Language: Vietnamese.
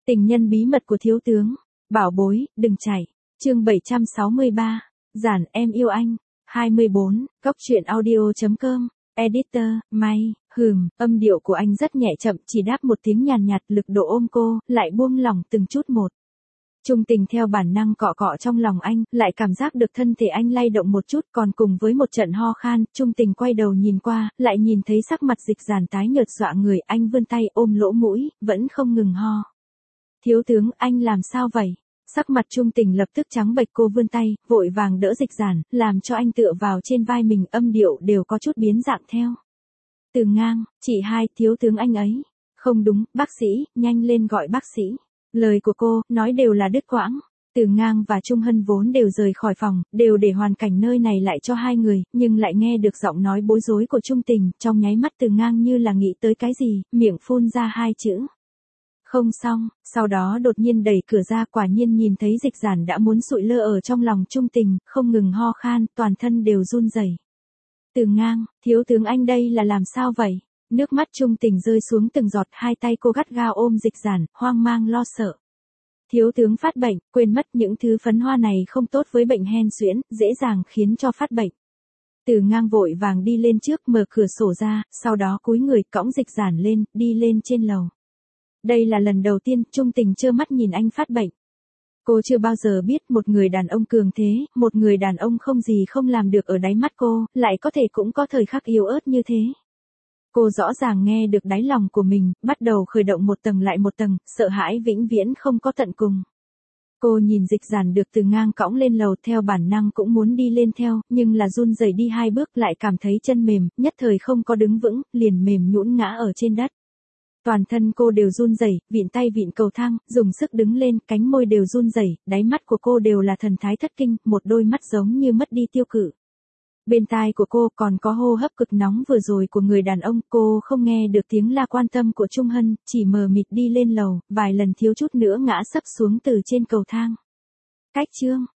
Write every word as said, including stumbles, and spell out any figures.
Tình nhân bí mật của thiếu tướng. Bảo bối, đừng chạy. Chương bảy trăm sáu mươi ba. Giản em yêu anh. hai mươi bốn. Góc truyện audio.com. Editor, May, hừm, âm điệu của anh rất nhẹ chậm, chỉ đáp một tiếng nhàn nhạt, lực độ ôm cô, lại buông lỏng từng chút một. Trung Tình theo bản năng cọ cọ trong lòng anh, lại cảm giác được thân thể anh lay động một chút, còn cùng với một trận ho khan, Trung Tình quay đầu nhìn qua, lại nhìn thấy sắc mặt Dịch Giản tái nhợt dọa người, anh vươn tay ôm lỗ mũi, vẫn không ngừng ho. Thiếu tướng, anh làm sao vậy? Sắc mặt Trung Tình lập tức trắng bệch, cô vươn tay, vội vàng đỡ Dịch Giản, làm cho anh tựa vào trên vai mình, âm điệu đều có chút biến dạng theo. Từ Ngang, chị hai, thiếu tướng anh ấy. Không đúng, bác sĩ, nhanh lên gọi bác sĩ. Lời của cô, nói đều là đứt quãng. Từ Ngang và Trung Hân vốn đều rời khỏi phòng, đều để hoàn cảnh nơi này lại cho hai người, nhưng lại nghe được giọng nói bối rối của Trung Tình, trong nháy mắt Từ Ngang như là nghĩ tới cái gì, miệng phun ra hai chữ. Không xong, sau đó đột nhiên đẩy cửa ra, quả nhiên nhìn thấy Dịch Giản đã muốn sụi lơ ở trong lòng Trung Tình, không ngừng ho khan, toàn thân đều run rẩy. Từ Ngang, thiếu tướng anh đây là làm sao vậy? Nước mắt Trung Tình rơi xuống từng giọt, hai tay cô gắt gao ôm Dịch Giản, hoang mang lo sợ. Thiếu tướng phát bệnh, quên mất những thứ phấn hoa này không tốt với bệnh hen suyễn, dễ dàng khiến cho phát bệnh. Từ Ngang vội vàng đi lên trước, mở cửa sổ ra, sau đó cúi người cõng Dịch Giản lên, đi lên trên lầu. Đây là lần đầu tiên Trung Tình trơ mắt nhìn anh phát bệnh. Cô chưa bao giờ biết một người đàn ông cường thế, một người đàn ông không gì không làm được ở đáy mắt cô, lại có thể cũng có thời khắc yếu ớt như thế. Cô rõ ràng nghe được đáy lòng của mình, bắt đầu khởi động một tầng lại một tầng, sợ hãi vĩnh viễn không có tận cùng. Cô nhìn Dịch Giản được Từ Ngang cõng lên lầu, theo bản năng cũng muốn đi lên theo, nhưng là run rẩy đi hai bước lại cảm thấy chân mềm, nhất thời không có đứng vững, liền mềm nhũn ngã ở trên đất. Toàn thân cô đều run rẩy, vịn tay vịn cầu thang, dùng sức đứng lên, cánh môi đều run rẩy, đáy mắt của cô đều là thần thái thất kinh, một đôi mắt giống như mất đi tiêu cự. Bên tai của cô còn có hô hấp cực nóng vừa rồi của người đàn ông, cô không nghe được tiếng la quan tâm của Trung Hân, chỉ mờ mịt đi lên lầu, vài lần thiếu chút nữa ngã sấp xuống từ trên cầu thang. Cách chương,